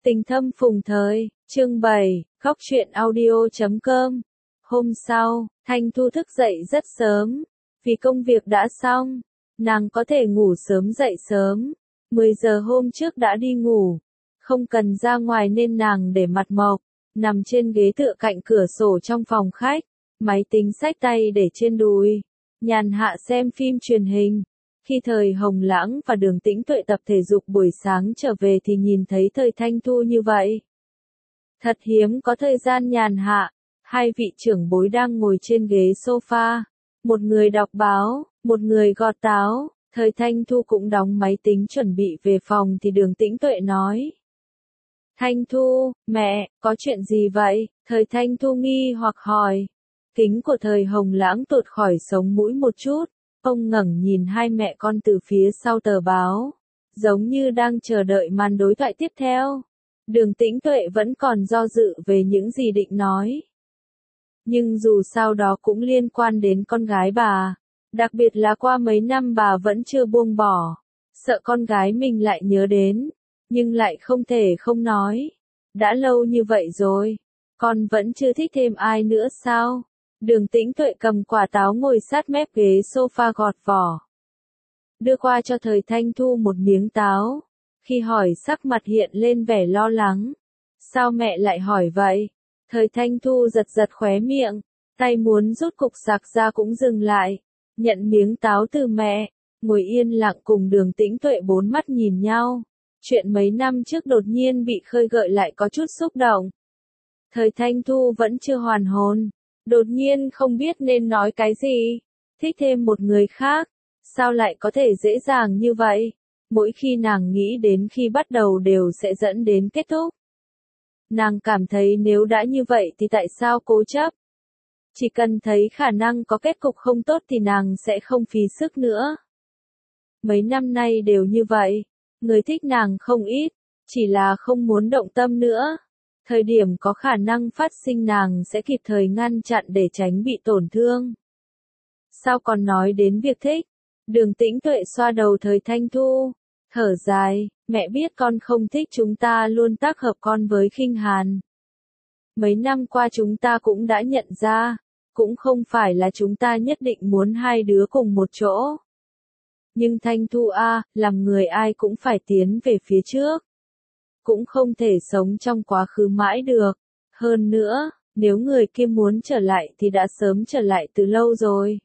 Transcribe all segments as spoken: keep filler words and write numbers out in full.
Tình thâm phùng thời, chương bảy, góc truyện audio chấm com. Hôm sau, Thanh Thu thức dậy rất sớm, vì công việc đã xong, nàng có thể ngủ sớm dậy sớm, mười giờ hôm trước đã đi ngủ, không cần ra ngoài nên nàng để mặt mộc, nằm trên ghế tựa cạnh cửa sổ trong phòng khách, máy tính xách tay để trên đùi, nhàn hạ xem phim truyền hình. Khi Thời Hồng Lãng và Đường Tĩnh Tuệ tập thể dục buổi sáng trở về thì nhìn thấy Thời Thanh Thu như vậy. Thật hiếm có thời gian nhàn hạ, hai vị trưởng bối đang ngồi trên ghế sofa, một người đọc báo, một người gọt táo, Thời Thanh Thu cũng đóng máy tính chuẩn bị về phòng thì Đường Tĩnh Tuệ nói. Thanh Thu, mẹ, có chuyện gì vậy? Thời Thanh Thu nghi hoặc hỏi. Kính của Thời Hồng Lãng tụt khỏi sống mũi một chút. Ông ngẩng nhìn hai mẹ con từ phía sau tờ báo, giống như đang chờ đợi màn đối thoại tiếp theo. Đường Tĩnh Tuệ vẫn còn do dự về những gì định nói. Nhưng dù sao đó cũng liên quan đến con gái bà, đặc biệt là qua mấy năm bà vẫn chưa buông bỏ, sợ con gái mình lại nhớ đến, nhưng lại không thể không nói. Đã lâu như vậy rồi, con vẫn chưa thích thêm ai nữa sao? Đường Tĩnh Tuệ cầm quả táo ngồi sát mép ghế sofa gọt vỏ. Đưa qua cho Thời Thanh Thu một miếng táo. Khi hỏi sắc mặt hiện lên vẻ lo lắng. Sao mẹ lại hỏi vậy? Thời Thanh Thu giật giật khóe miệng. Tay muốn rút cục sạc ra cũng dừng lại. Nhận miếng táo từ mẹ. Ngồi yên lặng cùng Đường Tĩnh Tuệ bốn mắt nhìn nhau. Chuyện mấy năm trước đột nhiên bị khơi gợi lại có chút xúc động. Thời Thanh Thu vẫn chưa hoàn hồn. Đột nhiên không biết nên nói cái gì. Thích thêm một người khác. Sao lại có thể dễ dàng như vậy? Mỗi khi nàng nghĩ đến khi bắt đầu đều sẽ dẫn đến kết thúc. Nàng cảm thấy nếu đã như vậy thì tại sao cố chấp? Chỉ cần thấy khả năng có kết cục không tốt thì nàng sẽ không phí sức nữa. Mấy năm nay đều như vậy. Người thích nàng không ít. Chỉ là không muốn động tâm nữa. Thời điểm có khả năng phát sinh nàng sẽ kịp thời ngăn chặn để tránh bị tổn thương. Sao còn nói đến việc thích? Đường Tĩnh Tuệ xoa đầu Thời Thanh Thu, thở dài, mẹ biết con không thích chúng ta luôn tác hợp con với Khinh Hàn. Mấy năm qua chúng ta cũng đã nhận ra, cũng không phải là chúng ta nhất định muốn hai đứa cùng một chỗ. Nhưng Thanh Thu a, làm người ai cũng phải tiến về phía trước. Cũng không thể sống trong quá khứ mãi được. Hơn nữa, nếu người kia muốn trở lại thì đã sớm trở lại từ lâu rồi.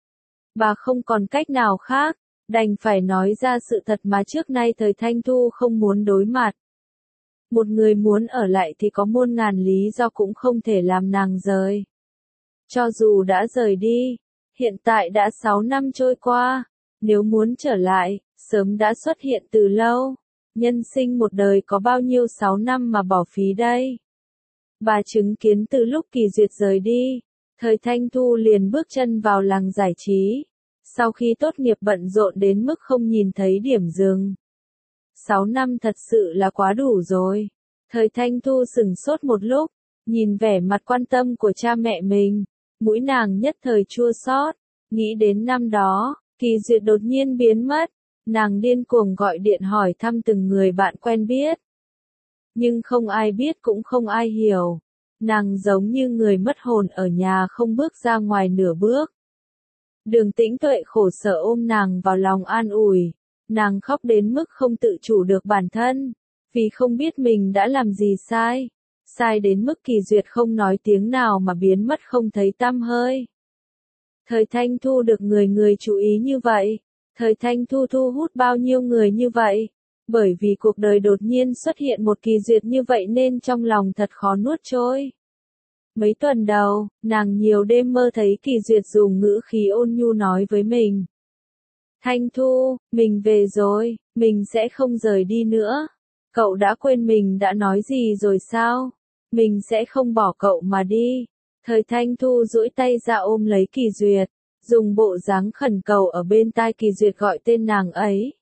Bà không còn cách nào khác, đành phải nói ra sự thật mà trước nay Thời Thanh Thu không muốn đối mặt. Một người muốn ở lại thì có muôn ngàn lý do cũng không thể làm nàng rời. Cho dù đã rời đi, hiện tại đã sáu năm trôi qua, nếu muốn trở lại, sớm đã xuất hiện từ lâu. Nhân sinh một đời có bao nhiêu sáu năm mà bỏ phí đây? Bà chứng kiến từ lúc Kỳ Duyệt rời đi, Thời Thanh Thu liền bước chân vào làng giải trí. Sau khi tốt nghiệp bận rộn đến mức không nhìn thấy điểm dừng. Sáu năm thật sự là quá đủ rồi. Thời Thanh Thu sửng sốt một lúc, nhìn vẻ mặt quan tâm của cha mẹ mình, mũi nàng nhất thời chua xót, nghĩ đến năm đó, Kỳ Duyệt đột nhiên biến mất. Nàng điên cuồng gọi điện hỏi thăm từng người bạn quen biết. Nhưng không ai biết cũng không ai hiểu. Nàng giống như người mất hồn ở nhà không bước ra ngoài nửa bước. Đường Tĩnh Tuệ khổ sở ôm nàng vào lòng an ủi. Nàng khóc đến mức không tự chủ được bản thân. Vì không biết mình đã làm gì sai. Sai đến mức Kỳ Duyệt không nói tiếng nào mà biến mất không thấy tăm hơi. Thời Thanh Thu được người người chú ý như vậy. Thời Thanh Thu thu hút bao nhiêu người như vậy? Bởi vì cuộc đời đột nhiên xuất hiện một Kỳ Duyệt như vậy nên trong lòng thật khó nuốt trôi. Mấy tuần đầu, nàng nhiều đêm mơ thấy Kỳ Duyệt dùng ngữ khí ôn nhu nói với mình. Thanh Thu, mình về rồi, mình sẽ không rời đi nữa. Cậu đã quên mình đã nói gì rồi sao? Mình sẽ không bỏ cậu mà đi. Thời Thanh Thu duỗi tay ra ôm lấy Kỳ Duyệt. Dùng bộ dáng khẩn cầu ở bên tai Kỳ Duyệt gọi tên nàng ấy.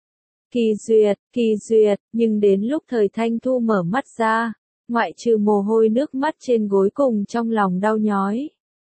Kỳ Duyệt, Kỳ Duyệt, nhưng đến lúc Thời Thanh Thu mở mắt ra, ngoại trừ mồ hôi nước mắt trên gối cùng trong lòng đau nhói.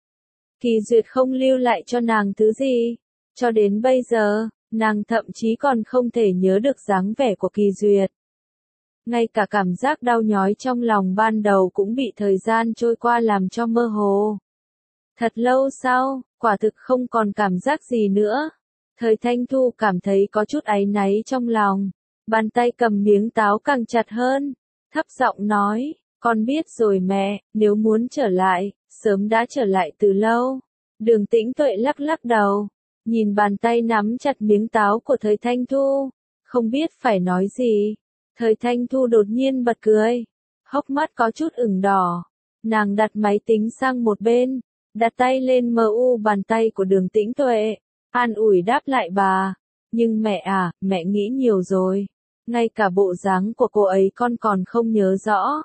Kỳ Duyệt không lưu lại cho nàng thứ gì. Cho đến bây giờ, nàng thậm chí còn không thể nhớ được dáng vẻ của Kỳ Duyệt. Ngay cả cảm giác đau nhói trong lòng ban đầu cũng bị thời gian trôi qua làm cho mơ hồ. Thật lâu sau, quả thực không còn cảm giác gì nữa. Thời Thanh Thu cảm thấy có chút áy náy trong lòng. Bàn tay cầm miếng táo càng chặt hơn. Thấp giọng nói, con biết rồi mẹ, nếu muốn trở lại, sớm đã trở lại từ lâu. Đường Tĩnh Tuệ lắc lắc đầu, nhìn bàn tay nắm chặt miếng táo của Thời Thanh Thu, không biết phải nói gì. Thời Thanh Thu đột nhiên bật cười, hốc mắt có chút ửng đỏ. Nàng đặt máy tính sang một bên, đặt tay lên mờ u bàn tay của Đường Tĩnh Tuệ, an ủi đáp lại bà. Nhưng mẹ à, mẹ nghĩ nhiều rồi. Ngay cả bộ dáng của cô ấy con còn không nhớ rõ.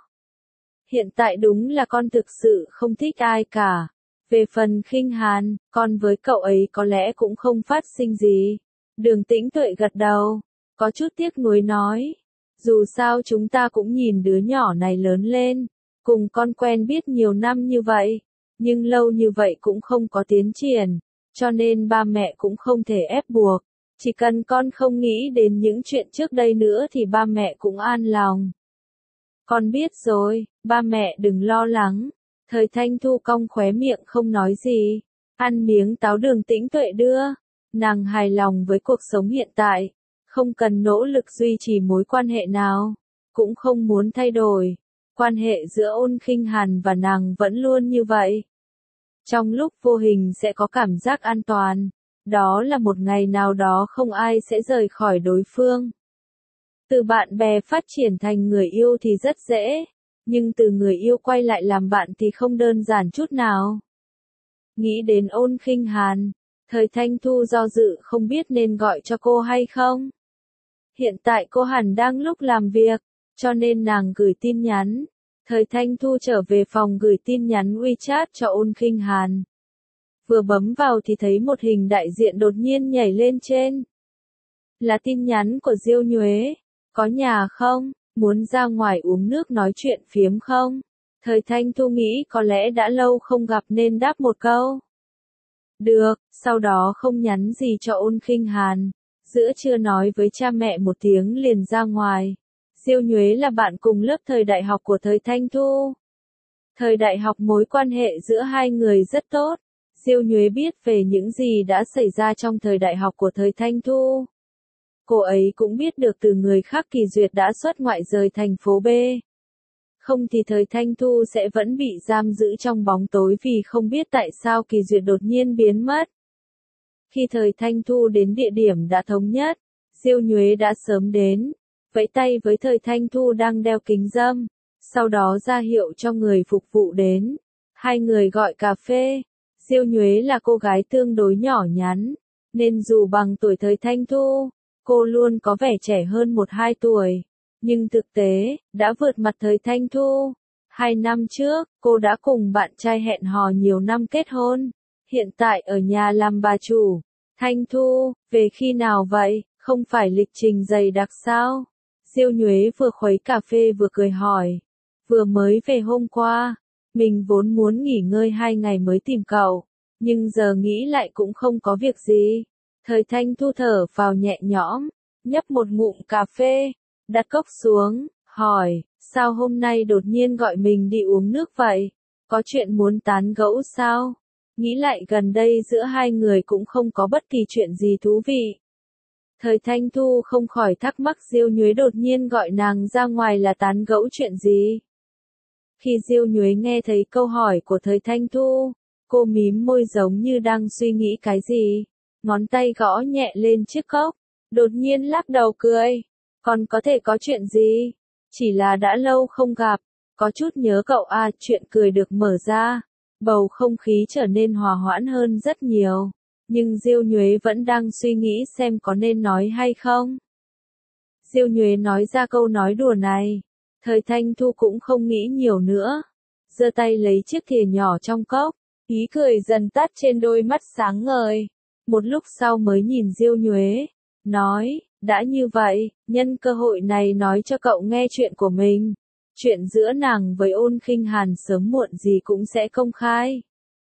Hiện tại đúng là con thực sự không thích ai cả. Về phần Khinh Hàn, con với cậu ấy có lẽ cũng không phát sinh gì. Đường Tĩnh Tuệ gật đầu, có chút tiếc nuối nói. Dù sao chúng ta cũng nhìn đứa nhỏ này lớn lên, cùng con quen biết nhiều năm như vậy, nhưng lâu như vậy cũng không có tiến triển, cho nên ba mẹ cũng không thể ép buộc. Chỉ cần con không nghĩ đến những chuyện trước đây nữa thì ba mẹ cũng an lòng. Con biết rồi, ba mẹ đừng lo lắng. Thời Thanh Thu cong khóe miệng không nói gì, ăn miếng táo Đường Tĩnh Tuệ đưa. Nàng hài lòng với cuộc sống hiện tại, không cần nỗ lực duy trì mối quan hệ nào, cũng không muốn thay đổi. Quan hệ giữa Ôn Khinh Hàn và nàng vẫn luôn như vậy. Trong lúc vô hình sẽ có cảm giác an toàn, đó là một ngày nào đó không ai sẽ rời khỏi đối phương. Từ bạn bè phát triển thành người yêu thì rất dễ, nhưng từ người yêu quay lại làm bạn thì không đơn giản chút nào. Nghĩ đến Ôn Khinh Hàn, Thời Thanh Thu do dự không biết nên gọi cho cô hay không. Hiện tại cô hẳn đang lúc làm việc, cho nên nàng gửi tin nhắn. Thời Thanh Thu trở về phòng gửi tin nhắn WeChat cho Ôn Khinh Hàn. Vừa bấm vào thì thấy một hình đại diện đột nhiên nhảy lên trên. Là tin nhắn của Diêu Nhuế. Có nhà không? Muốn ra ngoài uống nước nói chuyện phiếm không? Thời Thanh Thu nghĩ có lẽ đã lâu không gặp nên đáp một câu. Được, sau đó không nhắn gì cho Ôn Khinh Hàn. Giữa trưa nói với cha mẹ một tiếng liền ra ngoài. Diêu Nhuế là bạn cùng lớp thời đại học của Thời Thanh Thu. Thời đại học mối quan hệ giữa hai người rất tốt. Diêu Nhuế biết về những gì đã xảy ra trong thời đại học của Thời Thanh Thu. Cô ấy cũng biết được từ người khác Kỳ Duyệt đã xuất ngoại rời thành phố B. Không thì Thời Thanh Thu sẽ vẫn bị giam giữ trong bóng tối vì không biết tại sao Kỳ Duyệt đột nhiên biến mất. Khi Thời Thanh Thu đến địa điểm đã thống nhất, Diêu Nhuế đã sớm đến, vẫy tay với Thời Thanh Thu đang đeo kính râm, sau đó ra hiệu cho người phục vụ đến. Hai người gọi cà phê. Diêu Nhuế là cô gái tương đối nhỏ nhắn, nên dù bằng tuổi Thời Thanh Thu, cô luôn có vẻ trẻ hơn một hai tuổi. Nhưng thực tế, đã vượt mặt Thời Thanh Thu. Hai năm trước, cô đã cùng bạn trai hẹn hò nhiều năm kết hôn. Hiện tại ở nhà làm bà chủ. Thanh Thu, về khi nào vậy? Không phải lịch trình dày đặc sao? Diêu Nhuế vừa khuấy cà phê vừa cười hỏi. Vừa mới về hôm qua. Mình vốn muốn nghỉ ngơi hai ngày mới tìm cậu. Nhưng giờ nghĩ lại cũng không có việc gì. Thời Thanh Thu thở vào nhẹ nhõm. Nhấp một ngụm cà phê. Đặt cốc xuống. Hỏi, sao hôm nay đột nhiên gọi mình đi uống nước vậy? Có chuyện muốn tán gẫu sao? Nghĩ lại gần đây giữa hai người cũng không có bất kỳ chuyện gì thú vị. Thời Thanh Thu không khỏi thắc mắc Diêu Nhuế đột nhiên gọi nàng ra ngoài là tán gẫu chuyện gì. Khi Diêu Nhuế nghe thấy câu hỏi của Thời Thanh Thu, cô mím môi giống như đang suy nghĩ cái gì. Ngón tay gõ nhẹ lên chiếc cốc, đột nhiên lắc đầu cười. Còn có thể có chuyện gì? Chỉ là đã lâu không gặp, có chút nhớ cậu à, chuyện cười được mở ra. Bầu không khí trở nên hòa hoãn hơn rất nhiều. Nhưng Diêu Nhuế vẫn đang suy nghĩ xem có nên nói hay không. Diêu Nhuế nói ra câu nói đùa này. Thời Thanh Thu cũng không nghĩ nhiều nữa. Giơ tay lấy chiếc thìa nhỏ trong cốc. Ý cười dần tắt trên đôi mắt sáng ngời. Một lúc sau mới nhìn Diêu Nhuế. Nói, đã như vậy, nhân cơ hội này nói cho cậu nghe chuyện của mình. Chuyện giữa nàng với Ôn Khinh Hàn sớm muộn gì cũng sẽ công khai.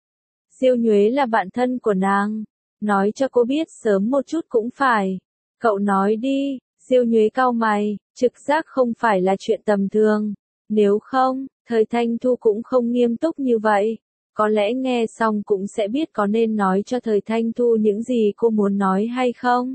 Diêu Nhuế là bạn thân của nàng. Nói cho cô biết sớm một chút cũng phải. Cậu nói đi. Diêu Nhuế cau mày, Trực giác không phải là chuyện tầm thường. Nếu không, thời Thanh Thu cũng không nghiêm túc như vậy. Có lẽ nghe xong cũng sẽ biết có nên nói cho thời Thanh Thu những gì cô muốn nói hay không.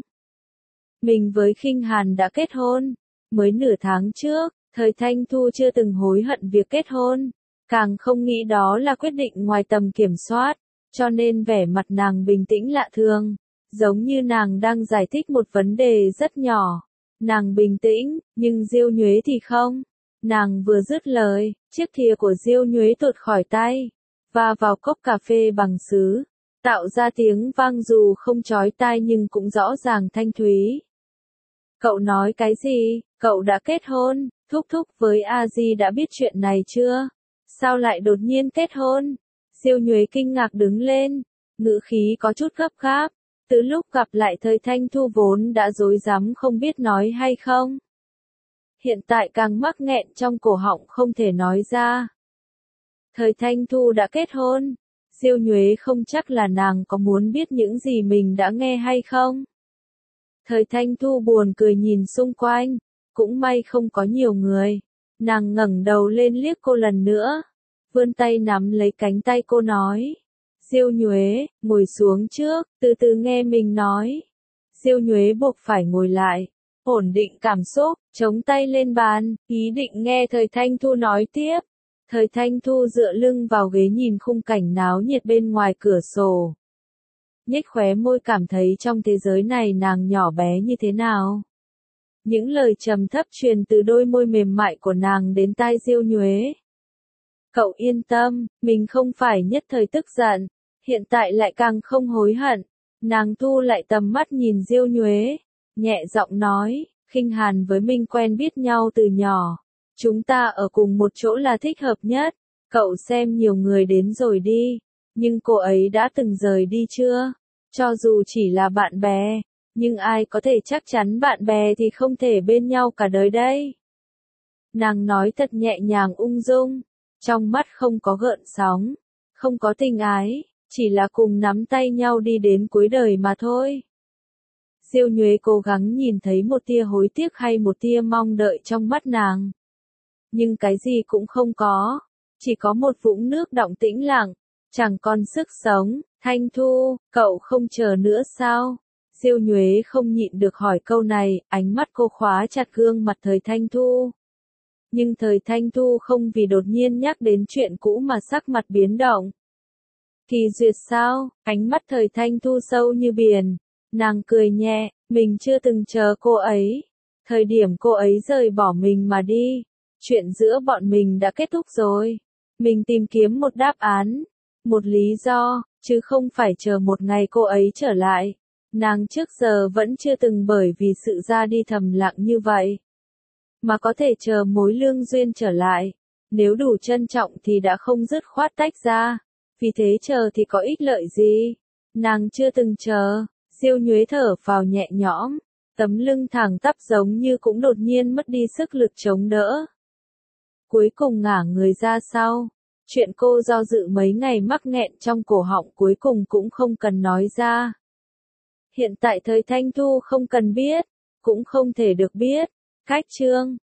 Mình với Khinh Hàn đã kết hôn. Mới nửa tháng trước, thời Thanh Thu chưa từng hối hận việc kết hôn. Càng không nghĩ đó là quyết định ngoài tầm kiểm soát. Cho nên vẻ mặt nàng bình tĩnh lạ thường. Giống như nàng đang giải thích một vấn đề rất nhỏ. Nàng bình tĩnh, nhưng Diêu Nhuế thì không. Nàng vừa dứt lời, chiếc thìa của Diêu Nhuế tuột khỏi tay, và vào cốc cà phê bằng sứ, tạo ra tiếng vang dù không chói tai nhưng cũng rõ ràng thanh thúy. Cậu nói cái gì? Cậu đã kết hôn? Thúc thúc với A Di đã biết chuyện này chưa? Sao lại đột nhiên kết hôn? Diêu Nhuế kinh ngạc đứng lên, ngữ khí có chút gấp gáp. Từ lúc gặp lại thời Thanh Thu vốn đã rối rắm không biết nói hay không. Hiện tại càng mắc nghẹn trong cổ họng không thể nói ra. Thời Thanh Thu đã kết hôn. Diêu Nhuế không chắc là nàng có muốn biết những gì mình đã nghe hay không. Thời Thanh Thu buồn cười nhìn xung quanh. Cũng may không có nhiều người. Nàng ngẩng đầu lên liếc cô lần nữa. Vươn tay nắm lấy cánh tay cô nói. Diêu Nhuế, ngồi xuống trước, từ từ nghe mình nói. Diêu Nhuế buộc phải ngồi lại, ổn định cảm xúc, chống tay lên bàn, ý định nghe thời Thanh Thu nói tiếp. Thời Thanh Thu dựa lưng vào ghế nhìn khung cảnh náo nhiệt bên ngoài cửa sổ. Nhếch khóe môi cảm thấy trong thế giới này nàng nhỏ bé như thế nào. Những lời trầm thấp truyền từ đôi môi mềm mại của nàng đến tai Diêu Nhuế. Cậu yên tâm, mình không phải nhất thời tức giận, hiện tại lại càng không hối hận. Nàng thu lại tầm mắt nhìn Diêu Nhuế, nhẹ giọng nói, Khinh Hàn với Minh quen biết nhau từ nhỏ. Chúng ta ở cùng một chỗ là thích hợp nhất. Cậu xem nhiều người đến rồi đi, nhưng cô ấy đã từng rời đi chưa? Cho dù chỉ là bạn bè, nhưng ai có thể chắc chắn bạn bè thì không thể bên nhau cả đời đây. Nàng nói thật nhẹ nhàng ung dung. Trong mắt không có gợn sóng, không có tình ái, chỉ là cùng nắm tay nhau đi đến cuối đời mà thôi. Diêu Nhuế cố gắng nhìn thấy một tia hối tiếc hay một tia mong đợi trong mắt nàng. Nhưng cái gì cũng không có, chỉ có một vũng nước đọng tĩnh lặng, chẳng còn sức sống. Thanh Thu, cậu không chờ nữa sao? Diêu Nhuế không nhịn được hỏi câu này, ánh mắt cô khóa chặt gương mặt thời Thanh Thu. Nhưng thời Thanh Thu không vì đột nhiên nhắc đến chuyện cũ mà sắc mặt biến động. Kỳ duyệt sao? Ánh mắt thời Thanh Thu sâu như biển. Nàng cười nhẹ, mình chưa từng chờ cô ấy. Thời điểm cô ấy rời bỏ mình mà đi. Chuyện giữa bọn mình đã kết thúc rồi. Mình tìm kiếm một đáp án, một lý do, chứ không phải chờ một ngày cô ấy trở lại. Nàng trước giờ vẫn chưa từng bởi vì sự ra đi thầm lặng như vậy mà có thể chờ mối lương duyên trở lại. Nếu đủ trân trọng thì đã không dứt khoát tách ra. Vì thế chờ thì có ích lợi gì? Nàng chưa từng chờ. Diêu Nhuế thở phào nhẹ nhõm. Tấm lưng thẳng tắp giống như cũng đột nhiên mất đi sức lực chống đỡ. Cuối cùng ngả người ra sau. Chuyện cô do dự mấy ngày mắc nghẹn trong cổ họng cuối cùng cũng không cần nói ra. Hiện tại thời Thanh Thu không cần biết, cũng không thể được biết. Cách chương